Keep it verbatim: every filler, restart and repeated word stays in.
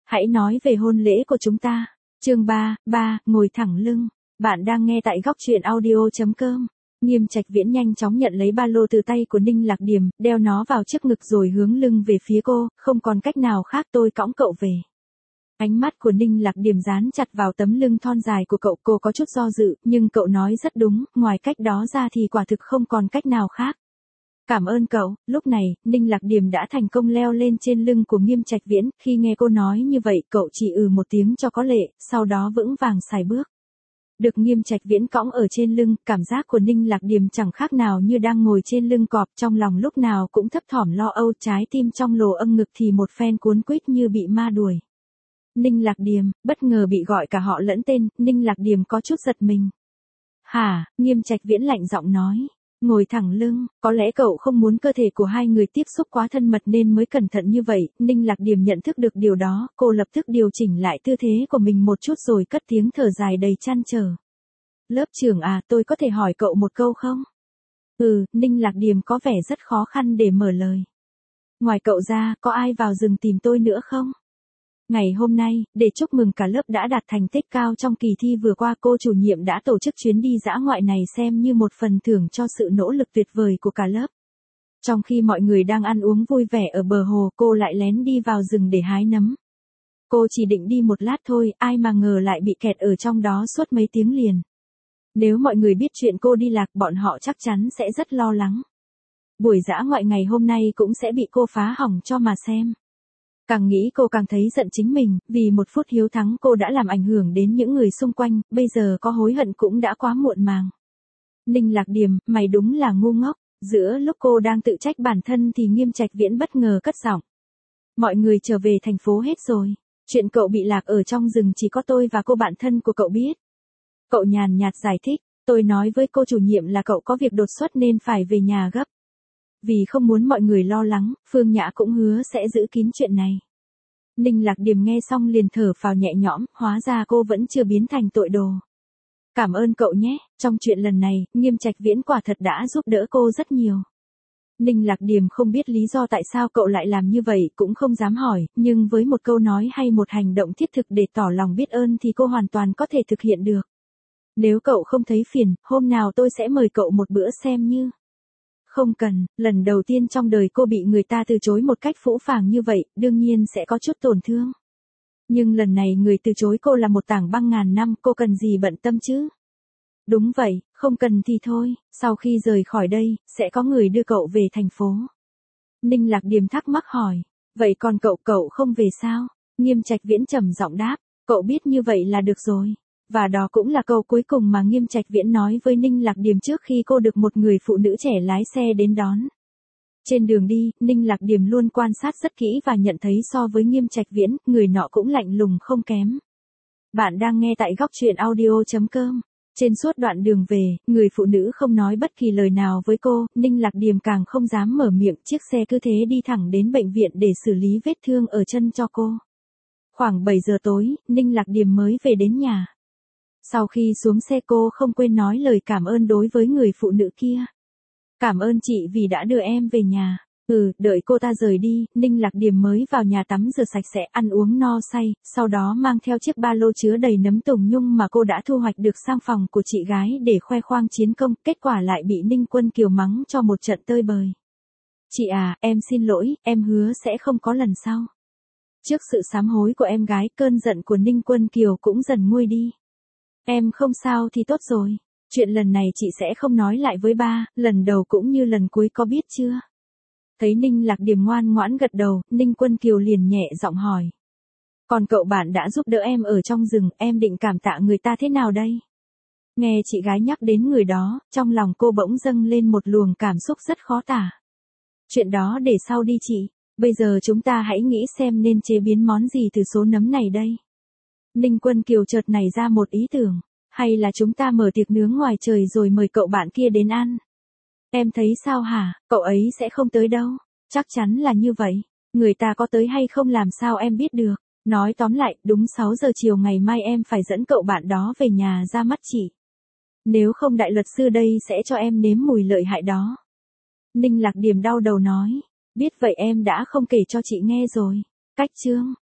Hãy nói về hôn lễ của chúng ta. Chương ba, ba, ngồi thẳng lưng. Bạn đang nghe tại góc truyện audio chấm com. Nghiêm Trạch Viễn nhanh chóng nhận lấy ba lô từ tay của Ninh Lạc Điềm, đeo nó vào trước ngực rồi hướng lưng về phía cô, không còn cách nào khác, tôi cõng cậu về. Ánh mắt của Ninh Lạc Điềm dán chặt vào tấm lưng thon dài của cậu, cô có chút do dự, nhưng cậu nói rất đúng, ngoài cách đó ra thì quả thực không còn cách nào khác. Cảm ơn cậu. Lúc này, Ninh Lạc Điềm đã thành công leo lên trên lưng của Nghiêm Trạch Viễn, khi nghe cô nói như vậy, cậu chỉ ừ một tiếng cho có lệ, sau đó vững vàng sải bước. Được Nghiêm Trạch Viễn cõng ở trên lưng, cảm giác của Ninh Lạc Điềm chẳng khác nào như đang ngồi trên lưng cọp, trong lòng lúc nào cũng thấp thỏm lo âu, trái tim trong lồ âm ngực thì một phen cuốn quýt như bị ma đuổi. Ninh Lạc Điềm, bất ngờ bị gọi cả họ lẫn tên, Ninh Lạc Điềm có chút giật mình. Hả? Nghiêm Trạch Viễn lạnh giọng nói. Ngồi thẳng lưng, có lẽ cậu không muốn cơ thể của hai người tiếp xúc quá thân mật nên mới cẩn thận như vậy. Ninh Lạc Điềm nhận thức được điều đó, cô lập tức điều chỉnh lại tư thế của mình một chút rồi cất tiếng thở dài đầy trăn trở. Lớp trưởng à, tôi có thể hỏi cậu một câu không? Ừ, Ninh Lạc Điềm có vẻ rất khó khăn để mở lời. Ngoài cậu ra, có ai vào rừng tìm tôi nữa không? Ngày hôm nay, để chúc mừng cả lớp đã đạt thành tích cao trong kỳ thi vừa qua, cô chủ nhiệm đã tổ chức chuyến đi dã ngoại này xem như một phần thưởng cho sự nỗ lực tuyệt vời của cả lớp. Trong khi mọi người đang ăn uống vui vẻ ở bờ hồ, cô lại lén đi vào rừng để hái nấm. Cô chỉ định đi một lát thôi, ai mà ngờ lại bị kẹt ở trong đó suốt mấy tiếng liền. Nếu mọi người biết chuyện cô đi lạc, bọn họ chắc chắn sẽ rất lo lắng. Buổi dã ngoại ngày hôm nay cũng sẽ bị cô phá hỏng cho mà xem. Càng nghĩ cô càng thấy giận chính mình, vì một phút hiếu thắng cô đã làm ảnh hưởng đến những người xung quanh, bây giờ có hối hận cũng đã quá muộn màng. Ninh Lạc Điềm, mày đúng là ngu ngốc. Giữa lúc cô đang tự trách bản thân thì Nghiêm Trạch Viễn bất ngờ cất giọng. Mọi người trở về thành phố hết rồi. Chuyện cậu bị lạc ở trong rừng chỉ có tôi và cô bạn thân của cậu biết. Cậu nhàn nhạt giải thích, tôi nói với cô chủ nhiệm là cậu có việc đột xuất nên phải về nhà gấp. Vì không muốn mọi người lo lắng, Phương Nhã cũng hứa sẽ giữ kín chuyện này. Ninh Lạc Điềm nghe xong liền thở phào nhẹ nhõm, hóa ra cô vẫn chưa biến thành tội đồ. Cảm ơn cậu nhé, trong chuyện lần này, Nghiêm Trạch Viễn quả thật đã giúp đỡ cô rất nhiều. Ninh Lạc Điềm không biết lý do tại sao cậu lại làm như vậy, cũng không dám hỏi, nhưng với một câu nói hay một hành động thiết thực để tỏ lòng biết ơn thì cô hoàn toàn có thể thực hiện được. Nếu cậu không thấy phiền, hôm nào tôi sẽ mời cậu một bữa xem như. Không cần, lần đầu tiên trong đời cô bị người ta từ chối một cách phũ phàng như vậy, đương nhiên sẽ có chút tổn thương. Nhưng lần này người từ chối cô là một tảng băng ngàn năm, cô cần gì bận tâm chứ? Đúng vậy, không cần thì thôi, sau khi rời khỏi đây, sẽ có người đưa cậu về thành phố. Ninh Lạc Điềm thắc mắc hỏi, vậy còn cậu, cậu không về sao? Nghiêm Trạch Viễn trầm giọng đáp, cậu biết như vậy là được rồi. Và đó cũng là câu cuối cùng mà Nghiêm Trạch Viễn nói với Ninh Lạc Điềm trước khi cô được một người phụ nữ trẻ lái xe đến đón. Trên đường đi, Ninh Lạc Điềm luôn quan sát rất kỹ và nhận thấy so với Nghiêm Trạch Viễn, người nọ cũng lạnh lùng không kém. Bạn đang nghe tại góc truyện audio chấm com. Trên suốt đoạn đường về, người phụ nữ không nói bất kỳ lời nào với cô, Ninh Lạc Điềm càng không dám mở miệng, chiếc xe cứ thế đi thẳng đến bệnh viện để xử lý vết thương ở chân cho cô. Khoảng bảy giờ tối, Ninh Lạc Điềm mới về đến nhà. Sau khi xuống xe cô không quên nói lời cảm ơn đối với người phụ nữ kia. Cảm ơn chị vì đã đưa em về nhà. Ừ, đợi cô ta rời đi, Ninh Lạc Điềm mới vào nhà tắm rửa sạch sẽ, ăn uống no say, sau đó mang theo chiếc ba lô chứa đầy nấm tùng nhung mà cô đã thu hoạch được sang phòng của chị gái để khoe khoang chiến công, kết quả lại bị Ninh Quân Kiều mắng cho một trận tơi bời. Chị à, em xin lỗi, em hứa sẽ không có lần sau. Trước sự sám hối của em gái, cơn giận của Ninh Quân Kiều cũng dần nguôi đi. Em không sao thì tốt rồi. Chuyện lần này chị sẽ không nói lại với ba, lần đầu cũng như lần cuối có biết chưa? Thấy Ninh Lạc Điềm ngoan ngoãn gật đầu, Ninh Quân Kiều liền nhẹ giọng hỏi. Còn cậu bạn đã giúp đỡ em ở trong rừng, em định cảm tạ người ta thế nào đây? Nghe chị gái nhắc đến người đó, trong lòng cô bỗng dâng lên một luồng cảm xúc rất khó tả. Chuyện đó để sau đi chị, bây giờ chúng ta hãy nghĩ xem nên chế biến món gì từ số nấm này đây. Ninh Quân Kiều chợt nảy ra một ý tưởng, hay là chúng ta mở tiệc nướng ngoài trời rồi mời cậu bạn kia đến ăn. Em thấy sao hả, cậu ấy sẽ không tới đâu. Chắc chắn là như vậy, người ta có tới hay không làm sao em biết được. Nói tóm lại, đúng sáu giờ chiều ngày mai em phải dẫn cậu bạn đó về nhà ra mắt chị. Nếu không đại luật sư đây sẽ cho em nếm mùi lợi hại đó. Ninh Lạc Điềm đau đầu nói, biết vậy em đã không kể cho chị nghe rồi. Cách chương